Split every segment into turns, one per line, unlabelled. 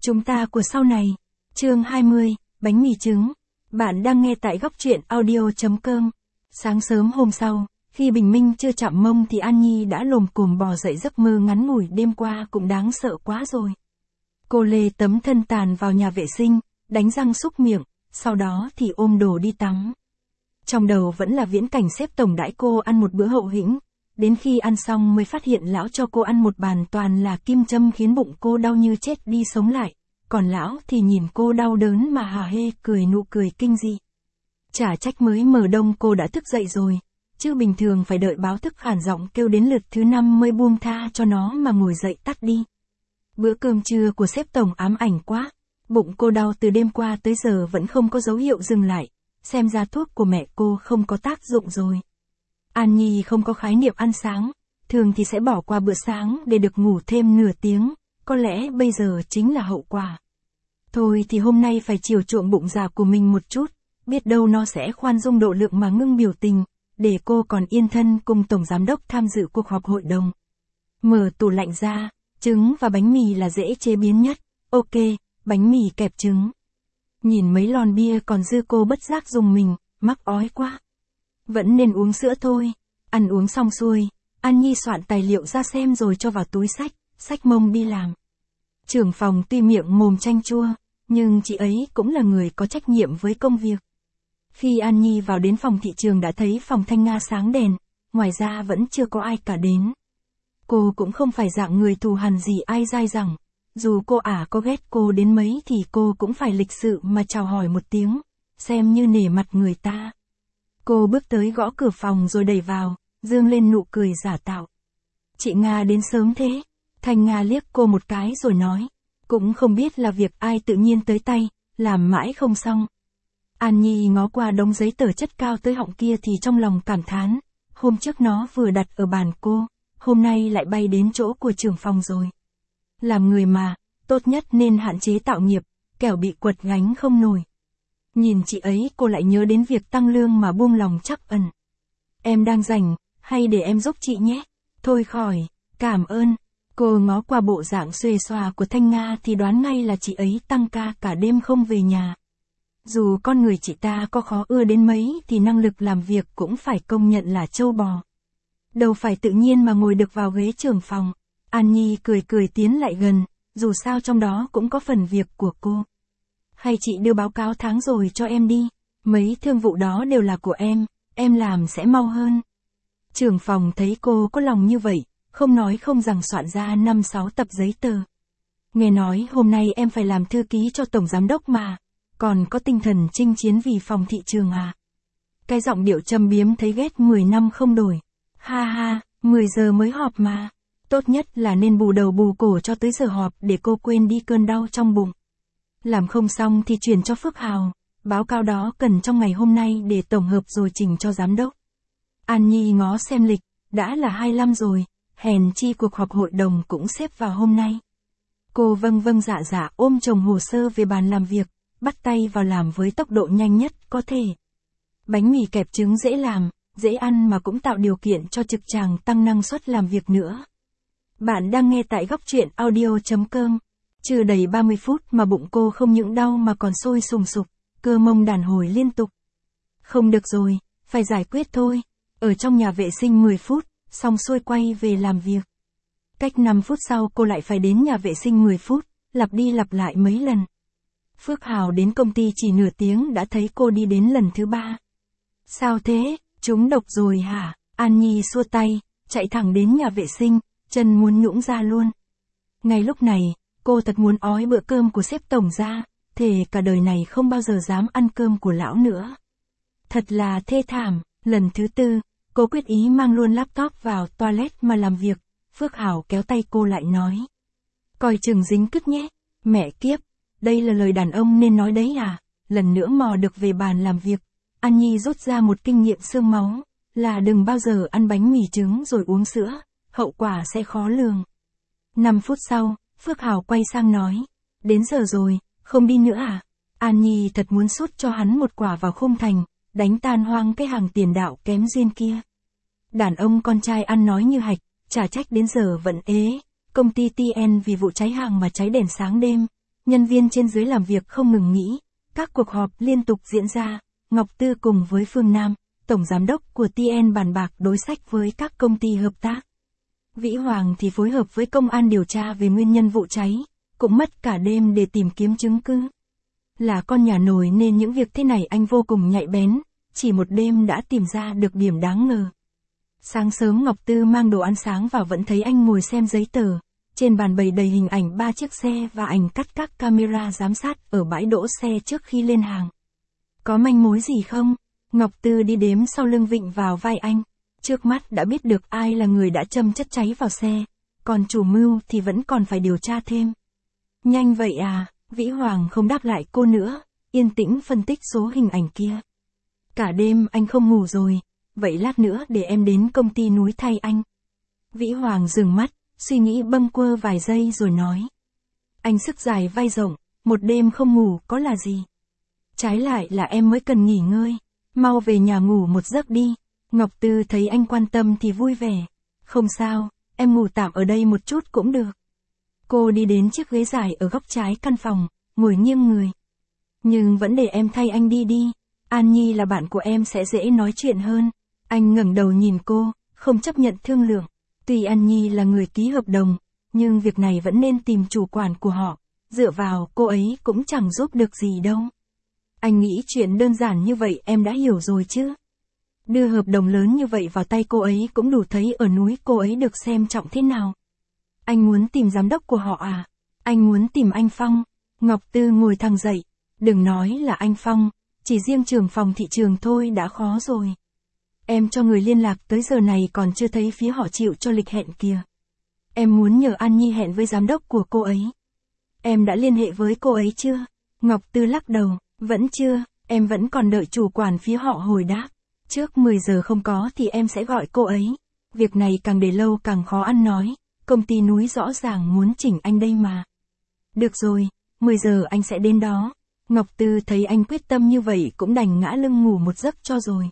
Chúng ta của sau này. Chương 20, bánh mì trứng. Bạn đang nghe tại góc truyện audio.com. Sáng sớm hôm sau, khi bình minh chưa chạm mông thì An Nhi đã lồm cồm bò dậy, giấc mơ ngắn ngủi đêm qua cũng đáng sợ quá rồi. Cô lê tấm thân tàn vào nhà vệ sinh, đánh răng súc miệng, sau đó thì ôm đồ đi tắm. Trong đầu vẫn là viễn cảnh sếp tổng đãi cô ăn một bữa hậu hĩnh, đến khi ăn xong mới phát hiện lão cho cô ăn một bàn toàn là kim châm khiến bụng cô đau như chết đi sống lại, còn lão thì nhìn cô đau đớn mà hả hê cười nụ cười kinh dị. Chả trách mới mở đông cô đã thức dậy rồi, chứ bình thường phải đợi báo thức khản giọng kêu đến lượt thứ 5 mới buông tha cho nó mà ngồi dậy tắt đi. Bữa cơm trưa của sếp tổng ám ảnh quá, bụng cô đau từ đêm qua tới giờ vẫn không có dấu hiệu dừng lại, xem ra thuốc của mẹ cô không có tác dụng rồi. An Nhi không có khái niệm ăn sáng, thường thì sẽ bỏ qua bữa sáng để được ngủ thêm nửa tiếng, có lẽ bây giờ chính là hậu quả. Thôi thì hôm nay phải chiều chuộng bụng già của mình một chút, biết đâu nó sẽ khoan dung độ lượng mà ngưng biểu tình, để cô còn yên thân cùng tổng giám đốc tham dự cuộc họp hội đồng. Mở tủ lạnh ra, trứng và bánh mì là dễ chế biến nhất, ok, bánh mì kẹp trứng. Nhìn mấy lon bia còn dư cô bất giác dùng mình, mắc ói quá. Vẫn nên uống sữa thôi. Ăn uống xong xuôi, An Nhi soạn tài liệu ra xem rồi cho vào túi xách mông đi làm. Trưởng phòng tuy miệng mồm chanh chua, nhưng chị ấy cũng là người có trách nhiệm với công việc. Khi An Nhi vào đến phòng thị trường đã thấy phòng Thanh Nga sáng đèn, ngoài ra vẫn chưa có ai cả đến. Cô cũng không phải dạng người thù hằn gì ai dai dẳng, dù cô có ghét cô đến mấy thì cô cũng phải lịch sự mà chào hỏi một tiếng, xem như nể mặt người ta. Cô bước tới gõ cửa phòng rồi đẩy vào, dương lên nụ cười giả tạo. Chị Nga đến sớm thế. Thanh Nga liếc cô một cái rồi nói, cũng không biết là việc ai tự nhiên tới tay, làm mãi không xong. An Nhi ngó qua đống giấy tờ chất cao tới họng kia thì trong lòng cảm thán, hôm trước nó vừa đặt ở bàn cô, hôm nay lại bay đến chỗ của trưởng phòng rồi. Làm người mà, tốt nhất nên hạn chế tạo nghiệp, kẻo bị quật gánh không nổi. Nhìn chị ấy cô lại nhớ đến việc tăng lương mà buông lòng trắc ẩn. Em đang rảnh, hay để em giúp chị nhé? Thôi khỏi, cảm ơn. Cô ngó qua bộ dạng xuề xòa của Thanh Nga thì đoán ngay là chị ấy tăng ca cả đêm không về nhà. Dù con người chị ta có khó ưa đến mấy thì năng lực làm việc cũng phải công nhận là trâu bò. Đâu phải tự nhiên mà ngồi được vào ghế trưởng phòng. An Nhi cười tiến lại gần, dù sao trong đó cũng có phần việc của cô. Hay chị đưa báo cáo tháng rồi cho em đi, mấy thương vụ đó đều là của em làm sẽ mau hơn. Trưởng phòng thấy cô có lòng như vậy, không nói không rằng soạn ra 5-6 tập giấy tờ. Nghe nói hôm nay em phải làm thư ký cho tổng giám đốc mà, còn có tinh thần chinh chiến vì phòng thị trường à? Cái giọng điệu châm biếm thấy ghét 10 năm không đổi. Ha ha, 10 giờ mới họp mà. Tốt nhất là nên bù đầu bù cổ cho tới giờ họp để cô quên đi cơn đau trong bụng. Làm không xong thì chuyển cho Phước Hào, báo cáo đó cần trong ngày hôm nay để tổng hợp rồi trình cho giám đốc. An Nhi ngó xem lịch, đã là 25 rồi, hèn chi cuộc họp hội đồng cũng xếp vào hôm nay. Cô vâng dạ ôm chồng hồ sơ về bàn làm việc, bắt tay vào làm với tốc độ nhanh nhất có thể. Bánh mì kẹp trứng dễ làm, dễ ăn mà cũng tạo điều kiện cho trực tràng tăng năng suất làm việc nữa. Bạn đang nghe tại góc truyện audio.com. Chưa đầy 30 phút mà bụng cô không những đau mà còn sôi sùng sục, cơ mông đàn hồi liên tục. Không được rồi, phải giải quyết thôi. Ở trong nhà vệ sinh 10 phút, xong xuôi quay về làm việc. Cách 5 phút sau cô lại phải đến nhà vệ sinh 10 phút, lặp đi lặp lại mấy lần. Phước Hào đến công ty chỉ nửa tiếng đã thấy cô đi đến lần thứ 3. Sao thế, trúng độc rồi hả? An Nhi xua tay, chạy thẳng đến nhà vệ sinh, chân muốn nhũn ra luôn. Ngay lúc này, cô thật muốn ói bữa cơm của sếp tổng ra, thề cả đời này không bao giờ dám ăn cơm của lão nữa. Thật là thê thảm, lần thứ 4, cô quyết ý mang luôn laptop vào toilet mà làm việc, Phước Hào kéo tay cô lại nói. Coi chừng dính cứt nhé, mẹ kiếp, đây là lời đàn ông nên nói đấy à, lần nữa mò được về bàn làm việc, An Nhi rút ra một kinh nghiệm xương máu, là đừng bao giờ ăn bánh mì trứng rồi uống sữa, hậu quả sẽ khó lường. 5 phút sau, Phước Hào quay sang nói, đến giờ rồi, không đi nữa à? An Nhi thật muốn sút cho hắn một quả vào khung thành, đánh tan hoang cái hàng tiền đạo kém duyên kia. Đàn ông con trai ăn nói như hạch, chả trách đến giờ vẫn ế, công ty TN vì vụ cháy hàng mà cháy đèn sáng đêm, nhân viên trên dưới làm việc không ngừng nghỉ, các cuộc họp liên tục diễn ra, Ngọc Tư cùng với Phương Nam, tổng giám đốc của TN bàn bạc đối sách với các công ty hợp tác. Vĩ Hoàng thì phối hợp với công an điều tra về nguyên nhân vụ cháy, cũng mất cả đêm để tìm kiếm chứng cứ. Là con nhà nổi nên những việc thế này anh vô cùng nhạy bén, chỉ một đêm đã tìm ra được điểm đáng ngờ. Sáng sớm Ngọc Tư mang đồ ăn sáng vào vẫn thấy anh ngồi xem giấy tờ, trên bàn bày đầy hình ảnh 3 chiếc xe và ảnh cắt các camera giám sát ở bãi đỗ xe trước khi lên hàng. Có manh mối gì không? Ngọc Tư đi đếm sau lưng vịn vào vai anh. Trước mắt đã biết được ai là người đã châm chất cháy vào xe, còn chủ mưu thì vẫn còn phải điều tra thêm. Nhanh vậy à? Vĩ Hoàng không đáp lại cô nữa, yên tĩnh phân tích số hình ảnh kia. Cả đêm anh không ngủ rồi, vậy lát nữa để em đến công ty núi thay anh. Vĩ Hoàng dừng mắt, suy nghĩ bâng quơ vài giây rồi nói. Anh sức dài vai rộng, một đêm không ngủ có là gì? Trái lại là em mới cần nghỉ ngơi, mau về nhà ngủ một giấc đi. Ngọc Tư thấy anh quan tâm thì vui vẻ. Không sao, em ngủ tạm ở đây một chút cũng được. Cô đi đến chiếc ghế dài ở góc trái căn phòng, ngồi nghiêng người. Nhưng vẫn để em thay anh đi. An Nhi là bạn của em sẽ dễ nói chuyện hơn. Anh ngẩng đầu nhìn cô, không chấp nhận thương lượng. Tuy An Nhi là người ký hợp đồng, nhưng việc này vẫn nên tìm chủ quản của họ. Dựa vào cô ấy cũng chẳng giúp được gì đâu. Anh nghĩ chuyện đơn giản như vậy em đã hiểu rồi chứ. Đưa hợp đồng lớn như vậy vào tay cô ấy cũng đủ thấy ở núi cô ấy được xem trọng thế nào. Anh muốn tìm giám đốc của họ à? Anh muốn tìm anh Phong. Ngọc Tư ngồi thẳng dậy. Đừng nói là anh Phong, chỉ riêng trưởng phòng thị trường thôi đã khó rồi. Em cho người liên lạc tới giờ này còn chưa thấy phía họ chịu cho lịch hẹn kìa. Em muốn nhờ An Nhi hẹn với giám đốc của cô ấy. Em đã liên hệ với cô ấy chưa? Ngọc Tư lắc đầu, vẫn chưa, em vẫn còn đợi chủ quản phía họ hồi đáp. Trước 10 giờ không có thì em sẽ gọi cô ấy. Việc này càng để lâu càng khó ăn nói, công ty núi rõ ràng muốn chỉnh anh đây mà. Được rồi, 10 giờ anh sẽ đến đó. Ngọc Tư thấy anh quyết tâm như vậy cũng đành ngã lưng ngủ một giấc cho rồi.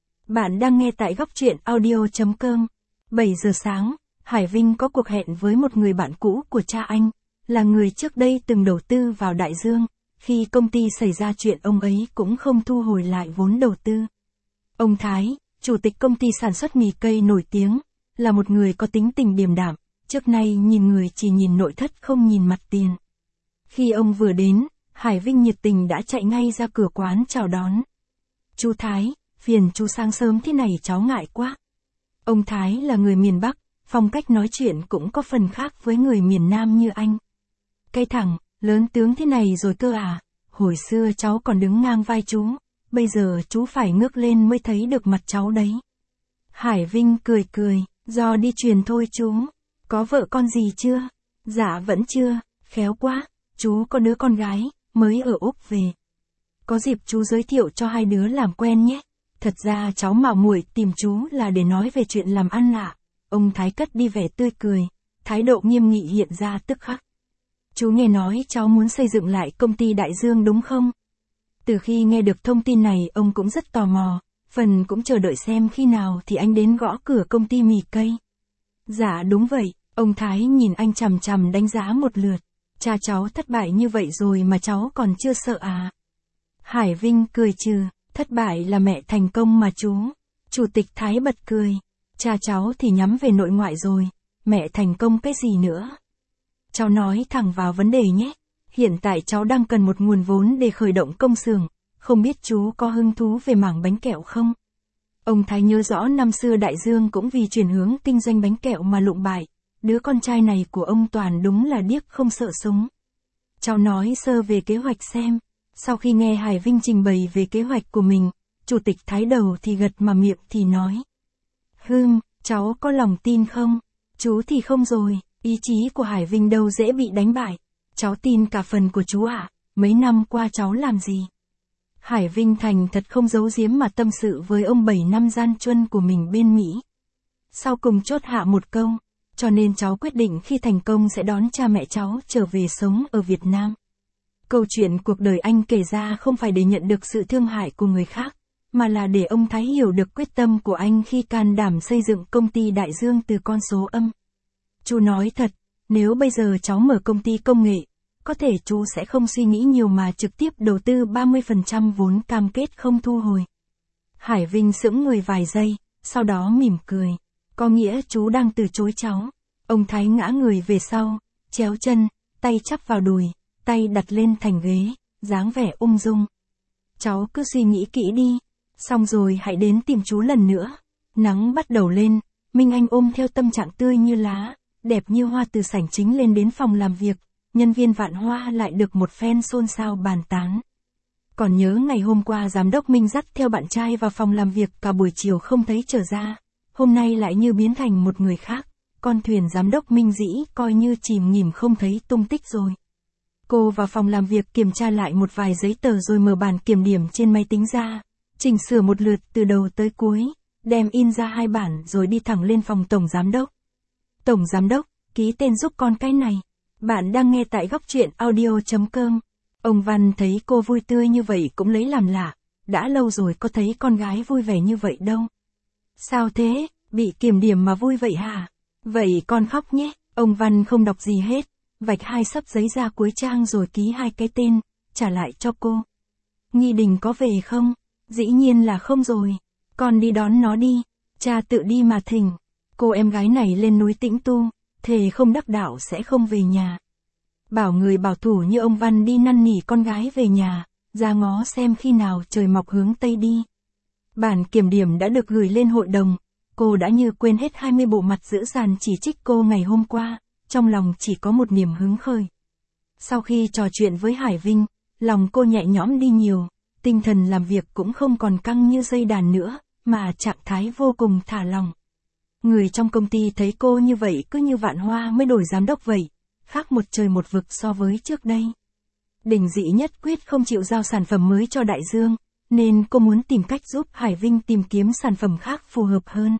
Bạn đang nghe tại góc truyện audio.com. 7 giờ sáng, Hải Vinh có cuộc hẹn với một người bạn cũ của cha anh, là người trước đây từng đầu tư vào Đại Dương. Khi công ty xảy ra chuyện ông ấy cũng không thu hồi lại vốn đầu tư. Ông Thái, chủ tịch công ty sản xuất mì cây nổi tiếng, là một người có tính tình điềm đạm, trước nay nhìn người chỉ nhìn nội thất không nhìn mặt tiền. Khi ông vừa đến, Hải Vinh nhiệt tình đã chạy ngay ra cửa quán chào đón. Chú Thái, phiền chú sáng sớm thế này cháu ngại quá. Ông Thái là người miền Bắc, phong cách nói chuyện cũng có phần khác với người miền Nam như anh. Cây thẳng, lớn tướng thế này rồi cơ à, hồi xưa cháu còn đứng ngang vai chú, bây giờ chú phải ngước lên mới thấy được mặt cháu đấy. Hải Vinh cười, do đi truyền thôi chú, có vợ con gì chưa? Dạ vẫn chưa, khéo quá, chú có đứa con gái, mới ở Úc về. Có dịp chú giới thiệu cho hai đứa làm quen nhé. Thật ra cháu mạo muội tìm chú là để nói về chuyện làm ăn ạ. Ông Thái cất đi vẻ tươi cười, thái độ nghiêm nghị hiện ra tức khắc. Chú nghe nói cháu muốn xây dựng lại công ty Đại Dương đúng không? Từ khi nghe được thông tin này ông cũng rất tò mò, phần cũng chờ đợi xem khi nào thì anh đến gõ cửa công ty mì cây. Dạ đúng vậy, ông Thái nhìn anh chằm chằm đánh giá một lượt. Cha cháu thất bại như vậy rồi mà cháu còn chưa sợ à? Hải Vinh cười trừ, thất bại là mẹ thành công mà chú. Chủ tịch Thái bật cười, cha cháu thì nhắm về nội ngoại rồi, mẹ thành công cái gì nữa? Cháu nói thẳng vào vấn đề nhé, hiện tại cháu đang cần một nguồn vốn để khởi động công xưởng, không biết chú có hứng thú về mảng bánh kẹo không? Ông Thái nhớ rõ năm xưa Đại Dương cũng vì chuyển hướng kinh doanh bánh kẹo mà lụng bại, đứa con trai này của ông Toàn đúng là điếc không sợ súng. Cháu nói sơ về kế hoạch xem. Sau khi nghe Hải Vinh trình bày về kế hoạch của mình, chủ tịch Thái đầu thì gật mà miệng thì nói. Cháu có lòng tin không? Chú thì không rồi, ý chí của Hải Vinh đâu dễ bị đánh bại. Cháu tin cả phần của chú ạ, mấy năm qua cháu làm gì? Hải Vinh thành thật không giấu giếm mà tâm sự với ông 7 năm gian truân của mình bên Mỹ. Sau cùng chốt hạ một câu, cho nên cháu quyết định khi thành công sẽ đón cha mẹ cháu trở về sống ở Việt Nam. Câu chuyện cuộc đời anh kể ra không phải để nhận được sự thương hại của người khác, mà là để ông Thái hiểu được quyết tâm của anh khi can đảm xây dựng công ty Đại Dương từ con số âm. Chú nói thật, nếu bây giờ cháu mở công ty công nghệ, có thể chú sẽ không suy nghĩ nhiều mà trực tiếp đầu tư 30% vốn cam kết không thu hồi. Hải Vinh sững người vài giây, sau đó mỉm cười. Có nghĩa chú đang từ chối cháu. Ông Thái ngã người về sau, chéo chân, tay chắp vào đùi, tay đặt lên thành ghế, dáng vẻ ung dung. Cháu cứ suy nghĩ kỹ đi, xong rồi hãy đến tìm chú lần nữa. Nắng bắt đầu lên, Minh Anh ôm theo tâm trạng tươi như lá, đẹp như hoa từ sảnh chính lên đến phòng làm việc, nhân viên Vạn Hoa lại được một phen xôn xao bàn tán. Còn nhớ ngày hôm qua giám đốc Minh dắt theo bạn trai vào phòng làm việc cả buổi chiều không thấy trở ra, hôm nay lại như biến thành một người khác, con thuyền giám đốc Minh dĩ coi như chìm nghỉm không thấy tung tích rồi. Cô vào phòng làm việc kiểm tra lại một vài giấy tờ rồi mở bản kiểm điểm trên máy tính ra, chỉnh sửa một lượt từ đầu tới cuối, đem in ra 2 bản rồi đi thẳng lên phòng tổng giám đốc. Tổng giám đốc, ký tên giúp con cái này. Bạn đang nghe tại góc truyện audio.com. Ông Văn thấy cô vui tươi như vậy cũng lấy làm lạ, đã lâu rồi có thấy con gái vui vẻ như vậy đâu. Sao thế, bị kiểm điểm mà vui vậy hả? Vậy con khóc nhé. Ông Văn không đọc gì hết, vạch 2 xấp giấy ra cuối trang rồi ký 2 cái tên, trả lại cho cô. Nghi Đình có về không? Dĩ nhiên là không rồi. Con đi đón nó đi, cha tự đi mà thỉnh. Cô em gái này lên núi tĩnh tu, thề không đắc đạo sẽ không về nhà. Bảo người bảo thủ như ông Văn đi năn nỉ con gái về nhà, ra ngó xem khi nào trời mọc hướng Tây đi. Bản kiểm điểm đã được gửi lên hội đồng, cô đã như quên hết 20 bộ mặt dữ dằn chỉ trích cô ngày hôm qua, trong lòng chỉ có một niềm hứng khởi. Sau khi trò chuyện với Hải Vinh, lòng cô nhẹ nhõm đi nhiều, tinh thần làm việc cũng không còn căng như dây đàn nữa, mà trạng thái vô cùng thả lỏng. Người trong công ty thấy cô như vậy cứ như Vạn Hoa mới đổi giám đốc vậy, khác một trời một vực so với trước đây. Đình Dị nhất quyết không chịu giao sản phẩm mới cho Đại Dương, nên cô muốn tìm cách giúp Hải Vinh tìm kiếm sản phẩm khác phù hợp hơn.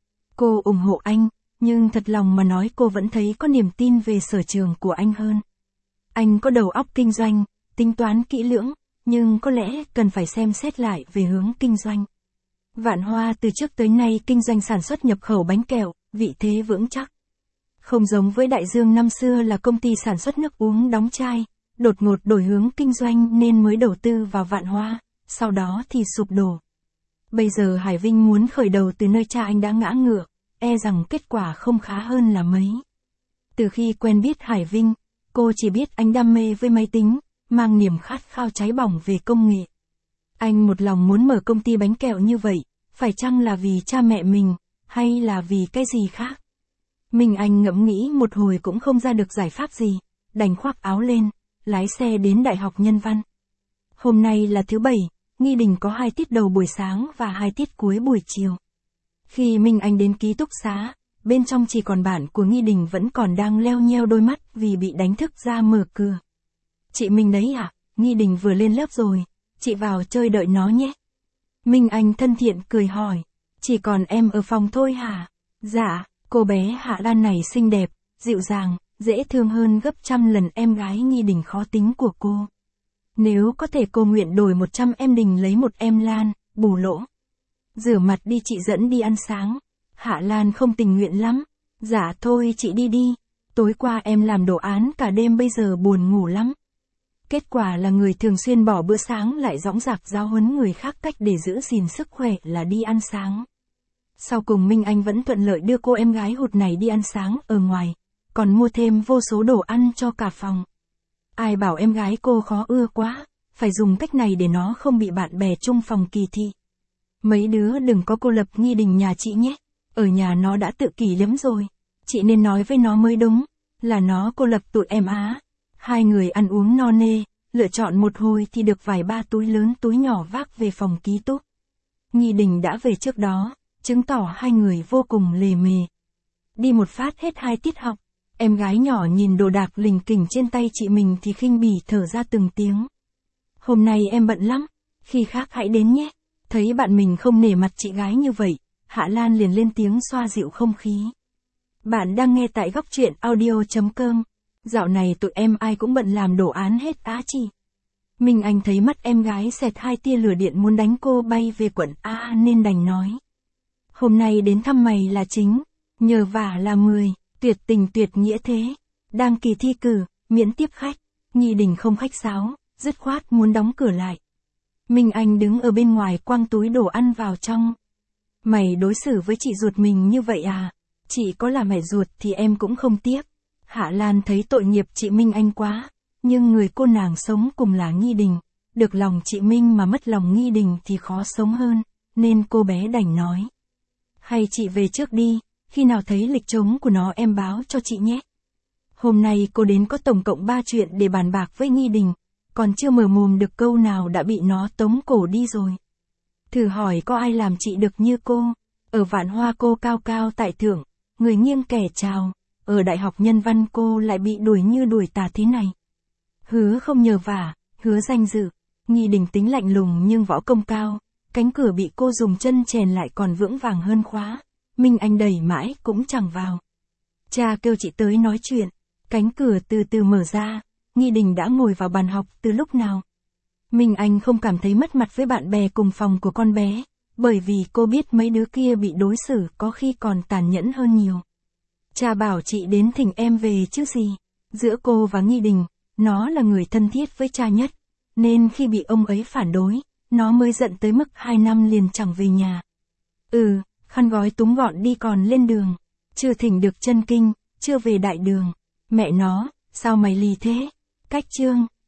Cô ủng hộ anh, nhưng thật lòng mà nói cô vẫn thấy có niềm tin về sở trường của anh hơn. Anh có đầu óc kinh doanh, tính toán kỹ lưỡng, nhưng có lẽ cần phải xem xét lại về hướng kinh doanh. Vạn Hoa từ trước tới nay kinh doanh sản xuất nhập khẩu bánh kẹo, vị thế vững chắc. Không giống với Đại Dương năm xưa là công ty sản xuất nước uống đóng chai, đột ngột đổi hướng kinh doanh nên mới đầu tư vào Vạn Hoa, sau đó thì sụp đổ. Bây giờ Hải Vinh muốn khởi đầu từ nơi cha anh đã ngã ngựa, e rằng kết quả không khá hơn là mấy. Từ khi quen biết Hải Vinh, cô chỉ biết anh đam mê với máy tính, mang niềm khát khao cháy bỏng về công nghệ. Anh một lòng muốn mở công ty bánh kẹo như vậy, phải chăng là vì cha mẹ mình, hay là vì cái gì khác? Mình anh ngẫm nghĩ một hồi cũng không ra được giải pháp gì, đành khoác áo lên, lái xe đến Đại học Nhân văn. Hôm nay là thứ Bảy, Nghi Đình có 2 tiết đầu buổi sáng và 2 tiết cuối buổi chiều. Khi Minh Anh đến ký túc xá, bên trong chỉ còn bạn của Nghi Đình vẫn còn đang leo nheo đôi mắt vì bị đánh thức ra mở cửa. Chị Minh đấy à? Nghi Đình vừa lên lớp rồi, chị vào chơi đợi nó nhé. Minh Anh thân thiện cười hỏi, chỉ còn em ở phòng thôi hả? Dạ, cô bé Hạ Lan này xinh đẹp, dịu dàng, dễ thương hơn gấp trăm lần em gái Nghi Đình khó tính của cô. Nếu có thể cô nguyện đổi 100 em Đình lấy một em Lan, bù lỗ. Rửa mặt đi chị dẫn đi ăn sáng. Hạ Lan không tình nguyện lắm. Dạ thôi chị đi đi. Tối qua em làm đồ án cả đêm bây giờ buồn ngủ lắm. Kết quả là người thường xuyên bỏ bữa sáng lại dõng dạc giáo huấn người khác cách để giữ gìn sức khỏe là đi ăn sáng. Sau cùng Minh Anh vẫn thuận lợi đưa cô em gái hụt này đi ăn sáng ở ngoài, còn mua thêm vô số đồ ăn cho cả phòng. Ai bảo em gái cô khó ưa quá, phải dùng cách này để nó không bị bạn bè chung phòng kỳ thị. Mấy đứa đừng có cô lập Nghi Đình nhà chị nhé, ở nhà nó đã tự kỷ lắm rồi, chị nên nói với nó mới đúng, là nó cô lập tụi em á. 2 người ăn uống no nê, lựa chọn một hồi thì được vài 3 túi lớn túi nhỏ vác về phòng ký túc. Nghi Đình đã về trước đó, chứng tỏ 2 người vô cùng lề mề. Đi một phát hết 2 tiết học, em gái nhỏ nhìn đồ đạc lình kình trên tay chị mình thì khinh bỉ thở ra từng tiếng. Hôm nay em bận lắm, khi khác hãy đến nhé. Thấy bạn mình không nể mặt chị gái như vậy, Hạ Lan liền lên tiếng xoa dịu không khí. Bạn đang nghe tại góc truyện audio.com. Dạo này tụi em ai cũng bận làm đồ án hết á chị. Minh Anh thấy mắt em gái xẹt 2 tia lửa điện muốn đánh cô bay về quận A nên đành nói. Hôm nay đến thăm mày là chính, nhờ vả là 10, tuyệt tình tuyệt nghĩa thế. Đang kỳ thi cử, miễn tiếp khách. Nghi Đình không khách sáo, dứt khoát muốn đóng cửa lại. Minh Anh đứng ở bên ngoài quăng túi đồ ăn vào trong. Mày đối xử với chị ruột mình như vậy à? Chị có là mẹ ruột thì em cũng không tiếc. Hạ Lan thấy tội nghiệp chị Minh Anh quá, nhưng người cô nàng sống cùng là Nghi Đình. Được lòng chị Minh mà mất lòng Nghi Đình thì khó sống hơn, nên cô bé đành nói. Hay chị về trước đi, khi nào thấy lịch trống của nó em báo cho chị nhé. Hôm nay cô đến có tổng cộng 3 chuyện để bàn bạc với Nghi Đình, còn chưa mở mồm được câu nào đã bị nó tống cổ đi rồi. Thử hỏi có ai làm chị được như cô, ở Vạn Hoa cô cao cao tại thượng, người nghiêng kẻ chào, ở Đại học Nhân văn cô lại bị đuổi như đuổi tà thế này. Hứa không nhờ vả, hứa danh dự, Nghi Đình tính lạnh lùng nhưng võ công cao, cánh cửa bị cô dùng chân chèn lại còn vững vàng hơn khóa, Minh Anh đẩy mãi cũng chẳng vào. Cha kêu chị tới nói chuyện, cánh cửa từ từ mở ra, Nghi Đình đã ngồi vào bàn học từ lúc nào. Minh Anh không cảm thấy mất mặt với bạn bè cùng phòng của con bé, bởi vì cô biết mấy đứa kia bị đối xử có khi còn tàn nhẫn hơn nhiều. Cha bảo chị đến thỉnh em về chứ gì. Giữa cô và Nghi Đình, nó là người thân thiết với cha nhất, nên khi bị ông ấy phản đối, nó mới giận tới mức 2 năm liền chẳng về nhà. Khăn gói túm gọn đi còn lên đường, chưa thỉnh được chân kinh, chưa về đại đường. Mẹ nó, sao mày lì thế? Cách chương